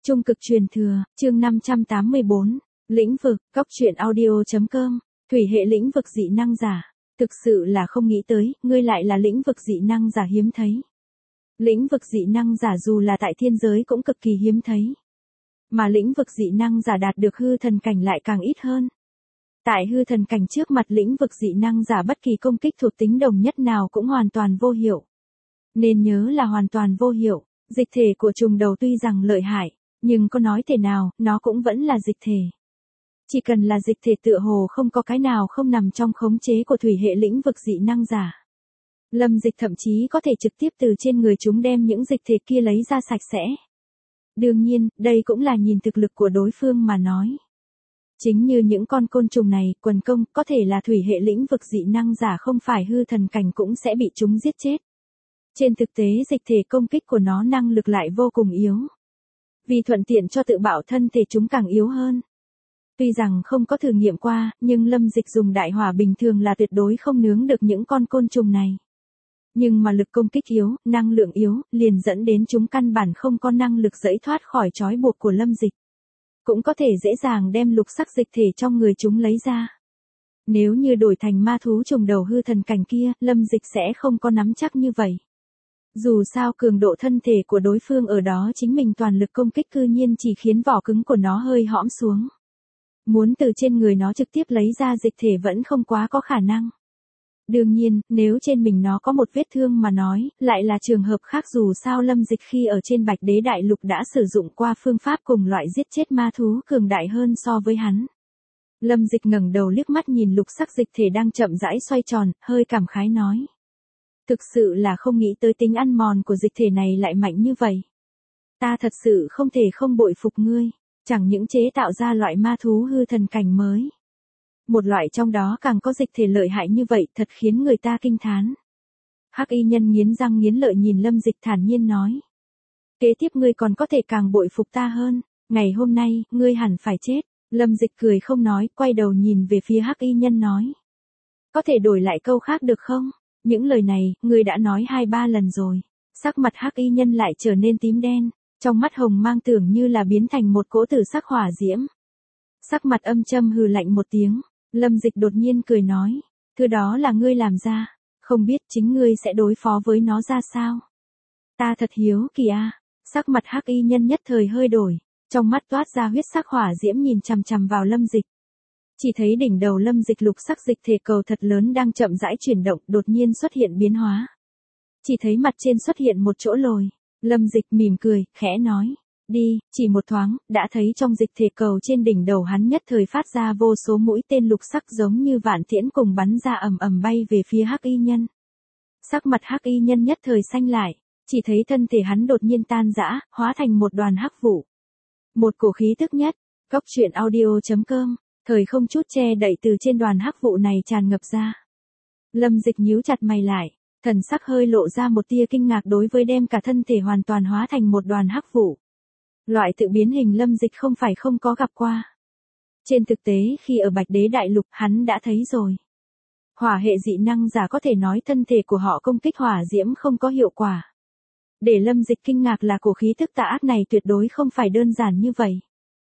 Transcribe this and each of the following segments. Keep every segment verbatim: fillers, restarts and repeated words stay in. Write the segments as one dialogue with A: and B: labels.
A: Trung cực truyền thừa, chương năm trăm tám mươi bốn, lĩnh vực, góc truyện audio.com, thủy hệ lĩnh vực dị năng giả. Thực sự là không nghĩ tới, ngươi lại là lĩnh vực dị năng giả hiếm thấy. Lĩnh vực dị năng giả dù là tại thiên giới cũng cực kỳ hiếm thấy. Mà lĩnh vực dị năng giả đạt được hư thần cảnh lại càng ít hơn. Tại hư thần cảnh trước mặt lĩnh vực dị năng giả bất kỳ công kích thuộc tính đồng nhất nào cũng hoàn toàn vô hiệu. Nên nhớ là hoàn toàn vô hiệu, dịch thể của trùng đầu tuy rằng lợi hại, nhưng có nói thể nào, nó cũng vẫn là dịch thể. Chỉ cần là dịch thể tựa hồ không có cái nào không nằm trong khống chế của thủy hệ lĩnh vực dị năng giả. Lâm Dịch thậm chí có thể trực tiếp từ trên người chúng đem những dịch thể kia lấy ra sạch sẽ. Đương nhiên, đây cũng là nhìn thực lực của đối phương mà nói. Chính như những con côn trùng này, quần công, có thể là thủy hệ lĩnh vực dị năng giả không phải hư thần cảnh cũng sẽ bị chúng giết chết. Trên thực tế dịch thể công kích của nó năng lực lại vô cùng yếu. Vì thuận tiện cho tự bảo thân thể chúng càng yếu hơn. Tuy rằng không có thử nghiệm qua, nhưng Lâm Dịch dùng đại hỏa bình thường là tuyệt đối không nướng được những con côn trùng này. Nhưng mà lực công kích yếu, năng lượng yếu, liền dẫn đến chúng căn bản không có năng lực giãy thoát khỏi trói buộc của Lâm Dịch. Cũng có thể dễ dàng đem lục sắc dịch thể trong người chúng lấy ra. Nếu như đổi thành ma thú trùng đầu hư thần cảnh kia, Lâm Dịch sẽ không có nắm chắc như vậy. Dù sao cường độ thân thể của đối phương ở đó chính mình toàn lực công kích cư nhiên chỉ khiến vỏ cứng của nó hơi hõm xuống. Muốn từ trên người nó trực tiếp lấy ra dịch thể vẫn không quá có khả năng. Đương nhiên, nếu trên mình nó có một vết thương mà nói, lại là trường hợp khác dù sao Lâm Dịch khi ở trên Bạch Đế Đại Lục đã sử dụng qua phương pháp cùng loại giết chết ma thú cường đại hơn so với hắn. Lâm Dịch ngẩng đầu liếc mắt nhìn lục sắc dịch thể đang chậm rãi xoay tròn, hơi cảm khái nói. Thực sự là không nghĩ tới tính ăn mòn của dịch thể này lại mạnh như vậy. Ta thật sự không thể không bội phục ngươi, chẳng những chế tạo ra loại ma thú hư thần cảnh mới. Một loại trong đó càng có dịch thể lợi hại như vậy thật khiến người ta kinh thán. Hắc y nhân nghiến răng nghiến lợi nhìn Lâm Dịch thản nhiên nói. Kế tiếp ngươi còn có thể càng bội phục ta hơn, ngày hôm nay, ngươi hẳn phải chết. Lâm Dịch cười không nói, quay đầu nhìn về phía hắc y nhân nói. Có thể đổi lại câu khác được không? Những lời này, ngươi đã nói hai ba lần rồi. Sắc mặt hắc y nhân lại trở nên tím đen, trong mắt hồng mang tưởng như là biến thành một cỗ tử sắc hỏa diễm. Sắc mặt âm châm hừ lạnh một tiếng, Lâm Dịch đột nhiên cười nói, thứ đó là ngươi làm ra, không biết chính ngươi sẽ đối phó với nó ra sao. Ta thật hiếu kỳ a. Sắc mặt hắc y nhân nhất thời hơi đổi, trong mắt toát ra huyết sắc hỏa diễm nhìn chằm chằm vào Lâm Dịch. Chỉ thấy đỉnh đầu Lâm Dịch lục sắc dịch thể cầu thật lớn đang chậm rãi chuyển động, đột nhiên xuất hiện biến hóa. Chỉ thấy mặt trên xuất hiện một chỗ lồi, Lâm Dịch mỉm cười, khẽ nói, đi, chỉ một thoáng, đã thấy trong dịch thể cầu trên đỉnh đầu hắn nhất thời phát ra vô số mũi tên lục sắc giống như vạn tiễn cùng bắn ra ầm ầm bay về phía hắc y nhân. Sắc mặt hắc y nhân nhất thời xanh lại, chỉ thấy thân thể hắn đột nhiên tan rã, hóa thành một đoàn hắc vụ. Một cổ khí tức nhất, góc truyện audio.com. Thời không chút che đậy từ trên đoàn hắc vụ này tràn ngập ra. Lâm Dịch nhíu chặt mày lại, thần sắc hơi lộ ra một tia kinh ngạc đối với đem cả thân thể hoàn toàn hóa thành một đoàn hắc vụ. Loại tự biến hình Lâm Dịch không phải không có gặp qua. Trên thực tế khi ở Bạch Đế Đại Lục hắn đã thấy rồi. Hỏa hệ dị năng giả có thể nói thân thể của họ công kích hỏa diễm không có hiệu quả. Để Lâm Dịch kinh ngạc là cổ khí tức tà ác này tuyệt đối không phải đơn giản như vậy.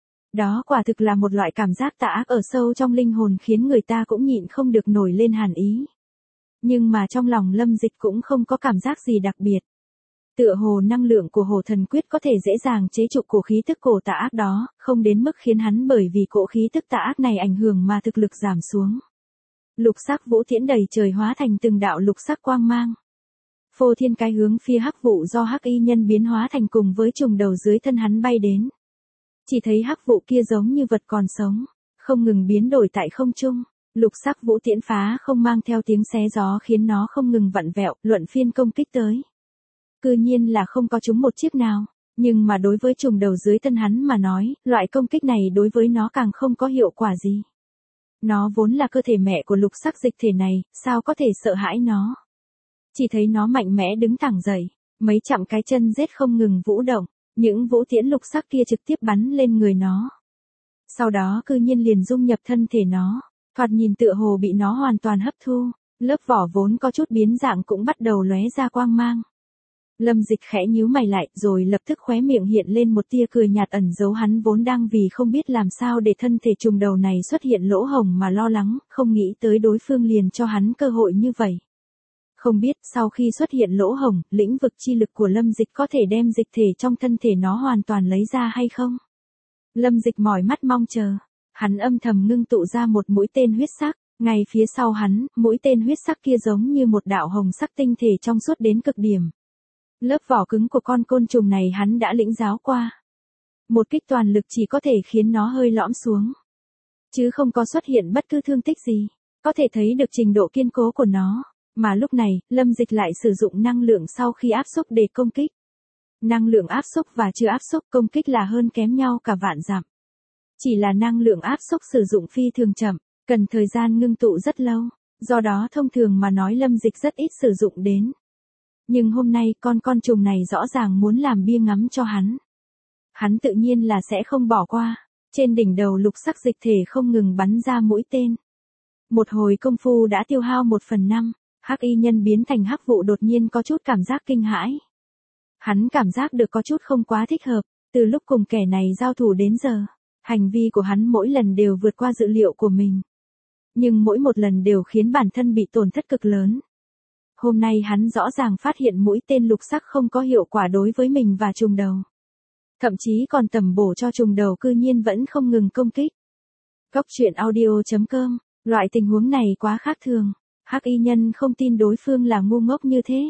A: Đó quả thực là một loại cảm giác tà ác ở sâu trong linh hồn khiến người ta cũng nhịn không được nổi lên hàn ý. Nhưng mà trong lòng Lâm Dịch cũng không có cảm giác gì đặc biệt. Tựa hồ năng lượng của Hồ Thần Quyết có thể dễ dàng chế trụ cổ khí tức cổ tà ác đó, không đến mức khiến hắn bởi vì cổ khí tức tà ác này ảnh hưởng mà thực lực giảm xuống. Lục sắc vũ tiễn đầy trời hóa thành từng đạo lục sắc quang mang. Phô thiên cái hướng phía hắc vụ do hắc y nhân biến hóa thành cùng với trùng đầu dưới thân hắn bay đến. Chỉ thấy hắc vụ kia giống như vật còn sống, không ngừng biến đổi tại không trung, lục sắc vũ tiễn phá không mang theo tiếng xé gió khiến nó không ngừng vặn vẹo, luận phiên công kích tới. Cư nhiên là không có trúng một chiếc nào, nhưng mà đối với trùng đầu dưới thân hắn mà nói, loại công kích này đối với nó càng không có hiệu quả gì. Nó vốn là cơ thể mẹ của lục sắc dịch thể này, sao có thể sợ hãi nó. Chỉ thấy nó mạnh mẽ đứng thẳng dậy, mấy chạm cái chân rết không ngừng vũ động. Những vũ tiễn lục sắc kia trực tiếp bắn lên người nó. Sau đó cư nhiên liền dung nhập thân thể nó, thoạt nhìn tựa hồ bị nó hoàn toàn hấp thu, lớp vỏ vốn có chút biến dạng cũng bắt đầu lóe ra quang mang. Lâm Dịch khẽ nhíu mày lại, rồi lập tức khóe miệng hiện lên một tia cười nhạt ẩn giấu hắn vốn đang vì không biết làm sao để thân thể trùng đầu này xuất hiện lỗ hổng mà lo lắng, không nghĩ tới đối phương liền cho hắn cơ hội như vậy. Không biết sau khi xuất hiện lỗ hổng, lĩnh vực chi lực của Lâm Dịch có thể đem dịch thể trong thân thể nó hoàn toàn lấy ra hay không? Lâm Dịch mỏi mắt mong chờ. Hắn âm thầm ngưng tụ ra một mũi tên huyết sắc, ngay phía sau hắn, mũi tên huyết sắc kia giống như một đạo hồng sắc tinh thể trong suốt đến cực điểm. Lớp vỏ cứng của con côn trùng này hắn đã lĩnh giáo qua. Một kích toàn lực chỉ có thể khiến nó hơi lõm xuống, chứ không có xuất hiện bất cứ thương tích gì. Có thể thấy được trình độ kiên cố của nó. Mà lúc này, Lâm Dịch lại sử dụng năng lượng sau khi áp xúc để công kích. Năng lượng áp xúc và chưa áp xúc công kích là hơn kém nhau cả vạn dặm. Chỉ là năng lượng áp xúc sử dụng phi thường chậm, cần thời gian ngưng tụ rất lâu, do đó thông thường mà nói Lâm Dịch rất ít sử dụng đến. Nhưng hôm nay con con trùng này rõ ràng muốn làm bia ngắm cho hắn. Hắn tự nhiên là sẽ không bỏ qua, trên đỉnh đầu lục sắc dịch thể không ngừng bắn ra mũi tên. Một hồi công phu đã tiêu hao một phần năm, Hắc Y Nhân biến thành hắc vụ đột nhiên có chút cảm giác kinh hãi. Hắn cảm giác được có chút không quá thích hợp, từ lúc cùng kẻ này giao thủ đến giờ, hành vi của hắn mỗi lần đều vượt qua dự liệu của mình. Nhưng mỗi một lần đều khiến bản thân bị tổn thất cực lớn. Hôm nay hắn rõ ràng phát hiện mũi tên lục sắc không có hiệu quả đối với mình và trùng đầu. Thậm chí còn tầm bổ cho trùng đầu cư nhiên vẫn không ngừng công kích. Góc truyện audio chấm com, loại tình huống này quá khác thường. Hắc Y Nhân không tin đối phương là ngu ngốc như thế.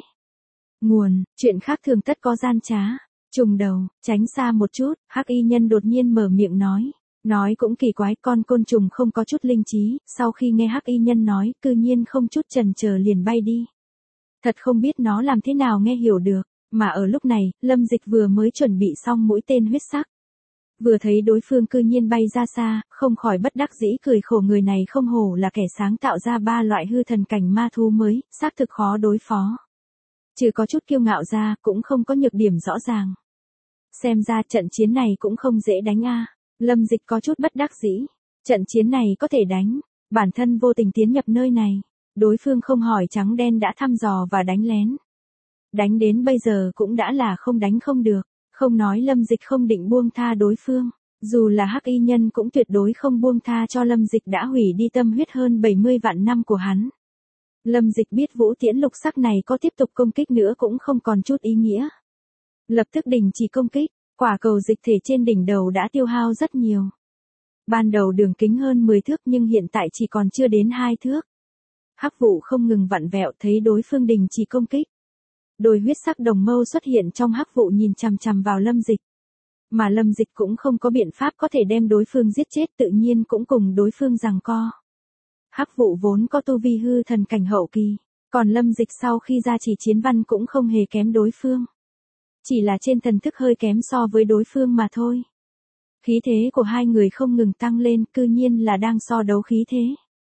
A: Nguồn, chuyện khác thường tất có gian trá. Trùng đầu, tránh xa một chút, Hắc Y Nhân đột nhiên mở miệng nói. Nói cũng kỳ quái, con côn trùng không có chút linh trí, sau khi nghe Hắc Y Nhân nói, cư nhiên không chút chần chờ liền bay đi. Thật không biết nó làm thế nào nghe hiểu được, mà ở lúc này, Lâm Dịch vừa mới chuẩn bị xong mũi tên huyết sắc. Vừa thấy đối phương cư nhiên bay ra xa, không khỏi bất đắc dĩ cười khổ, người này không hổ là kẻ sáng tạo ra ba loại hư thần cảnh ma thú mới, xác thực khó đối phó. Trừ có chút kiêu ngạo ra, cũng không có nhược điểm rõ ràng. Xem ra trận chiến này cũng không dễ đánh a. Lâm Dịch có chút bất đắc dĩ. Trận chiến này có thể đánh, bản thân vô tình tiến nhập nơi này. Đối phương không hỏi trắng đen đã thăm dò và đánh lén. Đánh đến bây giờ cũng đã là không đánh không được. Không nói Lâm Dịch không định buông tha đối phương. Dù là Hắc Y Nhân cũng tuyệt đối không buông tha cho Lâm Dịch đã hủy đi tâm huyết hơn bảy mươi vạn năm của hắn. Lâm Dịch biết vũ tiễn lục sắc này có tiếp tục công kích nữa cũng không còn chút ý nghĩa. Lập tức đình chỉ công kích, quả cầu dịch thể trên đỉnh đầu đã tiêu hao rất nhiều. Ban đầu đường kính hơn mười thước nhưng hiện tại chỉ còn chưa đến hai thước. Hắc vụ không ngừng vặn vẹo, thấy đối phương đình chỉ công kích. Đôi huyết sắc đồng mâu xuất hiện trong hắc vụ nhìn chằm chằm vào Lâm Dịch. Mà Lâm Dịch cũng không có biện pháp có thể đem đối phương giết chết, tự nhiên cũng cùng đối phương giằng co. Hắc vụ vốn có tu vi hư thần cảnh hậu kỳ, còn Lâm Dịch sau khi ra chỉ chiến văn cũng không hề kém đối phương. Chỉ là trên thần thức hơi kém so với đối phương mà thôi. Khí thế của hai người không ngừng tăng lên, cư nhiên là đang so đấu khí thế.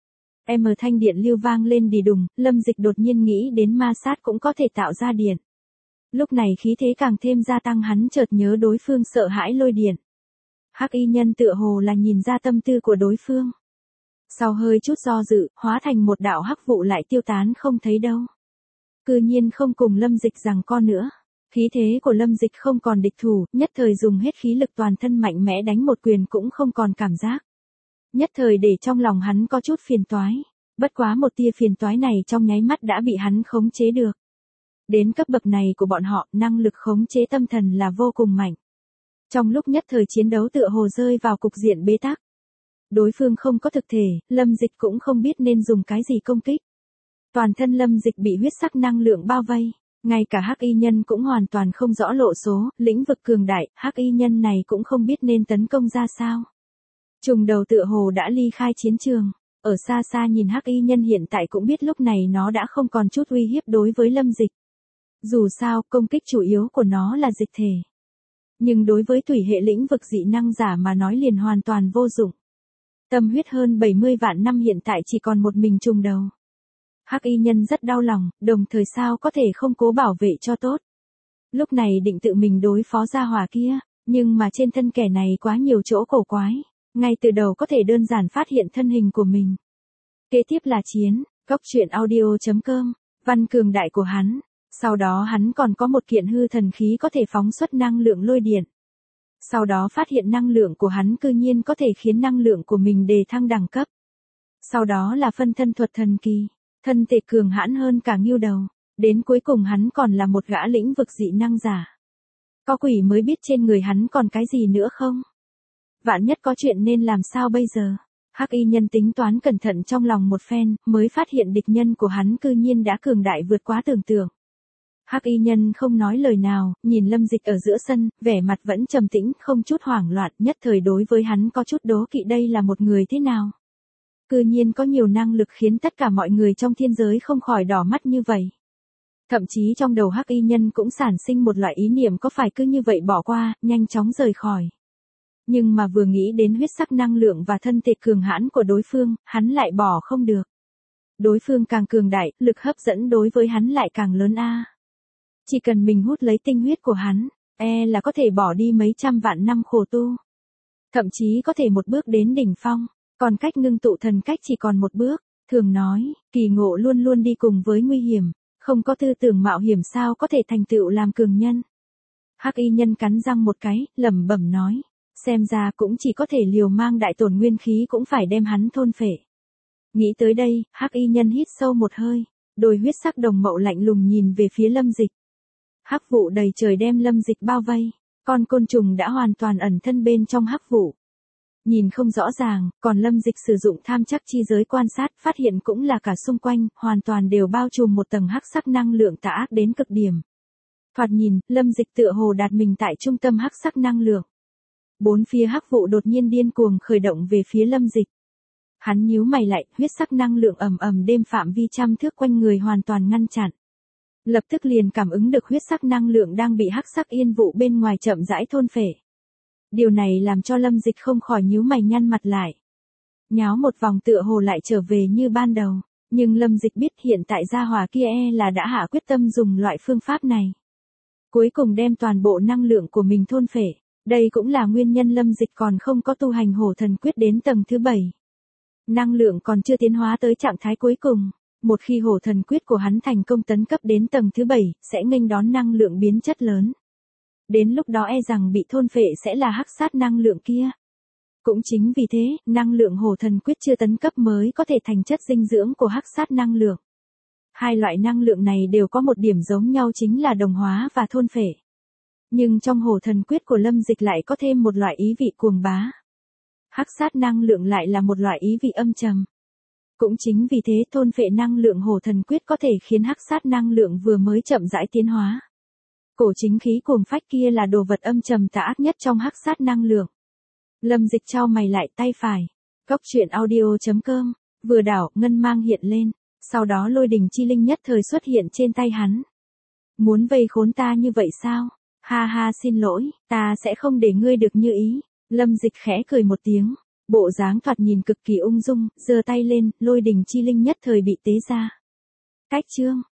A: M thanh điện lưu vang lên đì đùng, Lâm Dịch đột nhiên nghĩ đến ma sát cũng có thể tạo ra điện. Lúc này khí thế càng thêm gia tăng, hắn chợt nhớ đối phương sợ hãi lôi điện. Hắc Y Nhân tựa hồ là nhìn ra tâm tư của đối phương. Sau hơi chút do dự, hóa thành một đạo hắc vụ lại tiêu tán không thấy đâu. Cư nhiên không cùng Lâm Dịch giằng co nữa. Khí thế của Lâm Dịch không còn địch thủ, nhất thời dùng hết khí lực toàn thân mạnh mẽ đánh một quyền cũng không còn cảm giác. Nhất thời để trong lòng hắn có chút phiền toái. Bất quá một tia phiền toái này trong nháy mắt đã bị hắn khống chế được. Đến cấp bậc này của bọn họ, năng lực khống chế tâm thần là vô cùng mạnh. Trong lúc nhất thời chiến đấu tựa hồ rơi vào cục diện bế tắc. Đối phương không có thực thể, Lâm Dịch cũng không biết nên dùng cái gì công kích. Toàn thân Lâm Dịch bị huyết sắc năng lượng bao vây. Ngay cả Hắc Y Nhân cũng hoàn toàn không rõ lộ số, lĩnh vực cường đại, Hắc Y Nhân này cũng không biết nên tấn công ra sao. Trùng đầu tựa hồ đã ly khai chiến trường, ở xa xa nhìn Hắc Y Nhân hiện tại cũng biết lúc này nó đã không còn chút uy hiếp đối với Lâm Dịch. Dù sao, công kích chủ yếu của nó là dịch thể. Nhưng đối với thủy hệ lĩnh vực dị năng giả mà nói liền hoàn toàn vô dụng. Tâm huyết hơn bảy mươi vạn năm hiện tại chỉ còn một mình trùng đầu. Hắc Y Nhân rất đau lòng, đồng thời sao có thể không cố bảo vệ cho tốt. Lúc này định tự mình đối phó gia hỏa kia, nhưng mà trên thân kẻ này quá nhiều chỗ cổ quái, ngay từ đầu có thể đơn giản phát hiện thân hình của mình. Kế tiếp là chiến, góc truyện audio chấm com, văn cường đại của hắn, Sau đó hắn còn có một kiện hư thần khí có thể phóng xuất năng lượng lôi điện. Sau đó phát hiện năng lượng của hắn cư nhiên có thể khiến năng lượng của mình đề thăng đẳng cấp. Sau đó là phân thân thuật thần kỳ, thân thể cường hãn hơn cả ngưu đầu. Đến cuối cùng hắn còn là một gã lĩnh vực dị năng giả. Có quỷ mới biết trên người hắn còn cái gì nữa không? Vạn nhất có chuyện nên làm sao bây giờ? Hắc y nhân tính toán cẩn thận trong lòng một phen, mới phát hiện địch nhân của hắn cư nhiên đã cường đại vượt quá tưởng tượng. Hắc y nhân không nói lời nào, nhìn Lâm Dịch ở giữa sân, vẻ mặt vẫn trầm tĩnh, không chút hoảng loạn, nhất thời đối với hắn có chút đố kỵ đây là một người thế nào. Cư nhiên có nhiều năng lực khiến tất cả mọi người trong thiên giới không khỏi đỏ mắt như vậy. Thậm chí trong đầu Hắc y nhân cũng sản sinh một loại ý niệm có phải cứ như vậy bỏ qua, nhanh chóng rời khỏi. Nhưng mà vừa nghĩ đến huyết sắc năng lượng và thân thể cường hãn của đối phương, hắn lại bỏ không được. Đối phương càng cường đại, lực hấp dẫn đối với hắn lại càng lớn a. Chỉ cần mình hút lấy tinh huyết của hắn, e là có thể bỏ đi mấy trăm vạn năm khổ tu. Thậm chí có thể một bước đến đỉnh phong, còn cách ngưng tụ thần cách chỉ còn một bước. Thường nói, kỳ ngộ luôn luôn đi cùng với nguy hiểm, không có tư tưởng mạo hiểm sao có thể thành tựu làm cường nhân. Hắc y nhân cắn răng một cái, lẩm bẩm nói, xem ra cũng chỉ có thể liều mang đại tổn nguyên khí cũng phải đem hắn thôn phệ. Nghĩ tới đây, Hắc y nhân hít sâu một hơi, đôi huyết sắc đồng mậu lạnh lùng nhìn về phía Lâm Dịch. Hắc vụ đầy trời đem Lâm Dịch bao vây, con côn trùng đã hoàn toàn ẩn thân bên trong hắc vụ. Nhìn không rõ ràng, còn Lâm Dịch sử dụng tham chắc chi giới quan sát, phát hiện cũng là cả xung quanh, hoàn toàn đều bao trùm một tầng hắc sắc năng lượng tà ác đến cực điểm. Thoạt nhìn, Lâm Dịch tựa hồ đạt mình tại trung tâm hắc sắc năng lượng. Bốn phía hắc vụ đột nhiên điên cuồng khởi động về phía Lâm Dịch. Hắn nhíu mày lại, huyết sắc năng lượng ầm ầm đêm phạm vi trăm thước quanh người hoàn toàn ngăn chặn. Lập tức liền cảm ứng được huyết sắc năng lượng đang bị hắc sắc yên vụ bên ngoài chậm rãi thôn phệ. Điều này làm cho Lâm Dịch không khỏi nhíu mày nhăn mặt lại. Nháo một vòng tựa hồ lại trở về như ban đầu, nhưng Lâm Dịch biết hiện tại gia hỏa kia e là đã hạ quyết tâm dùng loại phương pháp này. Cuối cùng đem toàn bộ năng lượng của mình thôn phệ, đây cũng là nguyên nhân Lâm Dịch còn không có tu hành hổ thần quyết đến tầng thứ bảy. Năng lượng còn chưa tiến hóa tới trạng thái cuối cùng, một khi hổ thần quyết của hắn thành công tấn cấp đến tầng thứ bảy, sẽ nghênh đón năng lượng biến chất lớn. Đến lúc đó e rằng bị thôn phệ sẽ là hắc sát năng lượng kia. Cũng chính vì thế, năng lượng hổ thần quyết chưa tấn cấp mới có thể thành chất dinh dưỡng của hắc sát năng lượng. Hai loại năng lượng này đều có một điểm giống nhau chính là đồng hóa và thôn phệ. Nhưng trong hổ thần quyết của Lâm Dịch lại có thêm một loại ý vị cuồng bá. Hắc sát năng lượng lại là một loại ý vị âm trầm. Cũng chính vì thế thôn phệ năng lượng hổ thần quyết có thể khiến hắc sát năng lượng vừa mới chậm rãi tiến hóa. Cổ chính khí cuồng phách kia là đồ vật âm trầm tà ác nhất trong hắc sát năng lượng. Lâm Dịch chau mày lại tay phải. Cốc truyện audio chấm com, vừa đảo, ngân mang hiện lên, sau đó lôi đình chi linh nhất thời xuất hiện trên tay hắn. Muốn vây khốn ta như vậy sao? Ha ha, xin lỗi, ta sẽ không để ngươi được như ý. Lâm Dịch khẽ cười một tiếng, bộ dáng thoạt nhìn cực kỳ ung dung, giơ tay lên, lôi đình chi linh nhất thời bị tế ra. Cách chương